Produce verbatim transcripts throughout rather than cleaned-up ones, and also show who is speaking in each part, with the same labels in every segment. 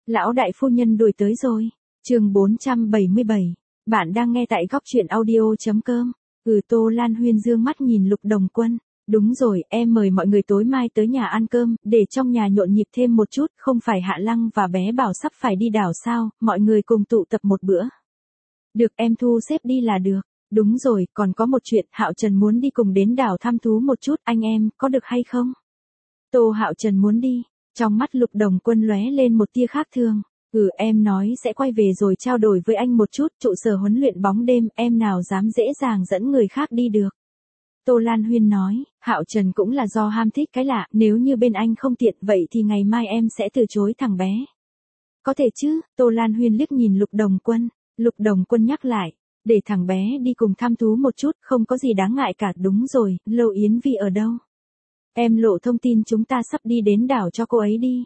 Speaker 1: Lão đại phu nhân đuổi tới rồi. Chương bốn trăm bảy mươi bảy. Bạn đang nghe tại góc truyện audio.com. Ừ, Tô Lan Huyên dương mắt nhìn Lục Đồng Quân. Đúng rồi, em mời mọi người tối mai tới nhà ăn cơm, để trong nhà nhộn nhịp thêm một chút, không phải Hạ Lăng và bé Bảo sắp phải đi đảo sao, mọi người cùng tụ tập một bữa. Được, em thu xếp đi là được. Đúng rồi, còn có một chuyện, Hạo Trần muốn đi cùng đến đảo thăm thú một chút, anh em, có được hay không? Tô Hạo Trần muốn đi. Trong mắt Lục Đồng Quân lóe lên một tia khác thường. Ừ, em nói sẽ quay về rồi trao đổi với anh một chút, trụ sở huấn luyện bóng đêm, em nào dám dễ dàng dẫn người khác đi được. Tô Lan Huyên nói, Hạo Trần cũng là do ham thích cái lạ, nếu như bên anh không tiện vậy thì ngày mai em sẽ từ chối thằng bé. Có thể chứ, Tô Lan Huyên liếc nhìn Lục Đồng Quân. Lục Đồng Quân nhắc lại, để thằng bé đi cùng thăm thú một chút, không có gì đáng ngại cả. Đúng rồi, Lâu Yến Vi ở đâu? Em lộ thông tin chúng ta sắp đi đến đảo cho cô ấy đi.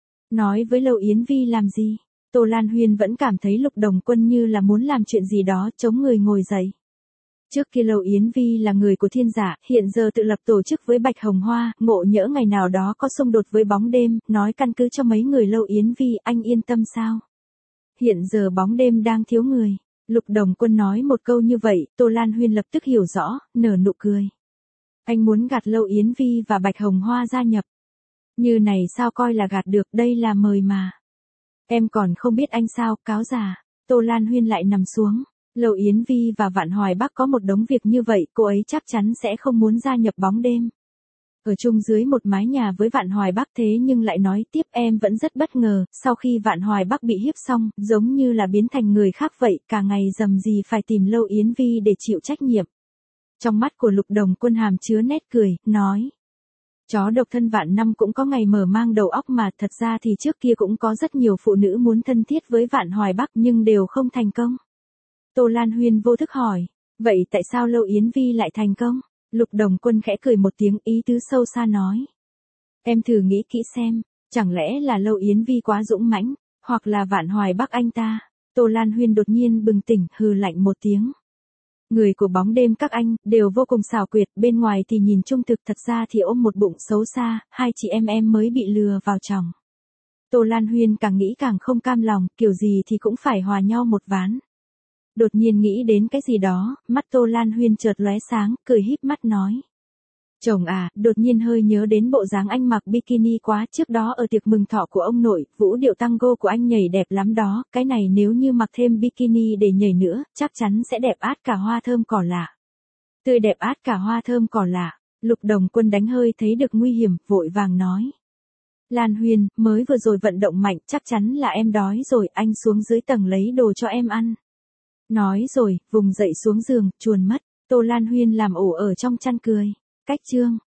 Speaker 1: Nói với Lâu Yến Vi làm gì? Tô Lan Huyên vẫn cảm thấy Lục Đồng Quân như là muốn làm chuyện gì đó, chống người ngồi dậy. Trước kia Lâu Yến Vi là người của Thiên Giả, hiện giờ tự lập tổ chức với Bạch Hồng Hoa, ngộ nhỡ ngày nào đó có xung đột với bóng đêm, nói căn cứ cho mấy người Lâu Yến Vi, anh yên tâm sao? Hiện giờ bóng đêm đang thiếu người. Lục Đồng Quân nói một câu như vậy, Tô Lan Huyên lập tức hiểu rõ, nở nụ cười. Anh muốn gạt Lâu Yến Vi và Bạch Hồng Hoa gia nhập. Như này sao coi là gạt được, đây là mời mà. Em còn không biết anh sao, cáo già. Tô Lan Huyên lại nằm xuống. Lâu Yến Vi và Vạn Hoài Bắc có một đống việc như vậy, cô ấy chắc chắn sẽ không muốn gia nhập bóng đêm. Ở chung dưới một mái nhà với Vạn Hoài Bắc thế nhưng lại nói tiếp, em vẫn rất bất ngờ, sau khi Vạn Hoài Bắc bị hiếp xong, giống như là biến thành người khác vậy, cả ngày dầm gì phải tìm Lâu Yến Vi để chịu trách nhiệm. Trong mắt của Lục Đồng Quân hàm chứa nét cười, nói. Chó độc thân vạn năm cũng có ngày mở mang đầu óc mà, thật ra thì trước kia cũng có rất nhiều phụ nữ muốn thân thiết với Vạn Hoài Bắc nhưng đều không thành công. Tô Lan Huyên vô thức hỏi, vậy tại sao Lâu Yến Vi lại thành công? Lục Đồng Quân khẽ cười một tiếng, ý tứ sâu xa nói. Em thử nghĩ kỹ xem, chẳng lẽ là Lâu Yến Vi quá dũng mãnh, hoặc là Vạn Hoài Bắc anh ta? Tô Lan Huyên đột nhiên bừng tỉnh, hừ lạnh một tiếng. Người của bóng đêm các anh, đều vô cùng xảo quyệt, bên ngoài thì nhìn trung thực, thật ra thì ôm một bụng xấu xa, hai chị em em mới bị lừa vào chồng. Tô Lan Huyên càng nghĩ càng không cam lòng, kiểu gì thì cũng phải hòa nhau một ván. Đột nhiên nghĩ đến cái gì đó, mắt Tô Lan Huyên chợt lóe sáng, cười híp mắt nói. Chồng à, đột nhiên hơi nhớ đến bộ dáng anh mặc bikini quá, trước đó ở tiệc mừng thọ của ông nội, vũ điệu tango của anh nhảy đẹp lắm đó, cái này nếu như mặc thêm bikini để nhảy nữa, chắc chắn sẽ đẹp át cả hoa thơm cỏ lạ. Tươi đẹp át cả hoa thơm cỏ lạ. Lục Đồng Quân đánh hơi thấy được nguy hiểm, vội vàng nói. Lan Huyên, mới vừa rồi vận động mạnh, chắc chắn là em đói rồi, anh xuống dưới tầng lấy đồ cho em ăn. Nói rồi, vùng dậy xuống giường, chuồn mất. Tô Lan Huyên làm ổ ở trong chăn cười. Cách chương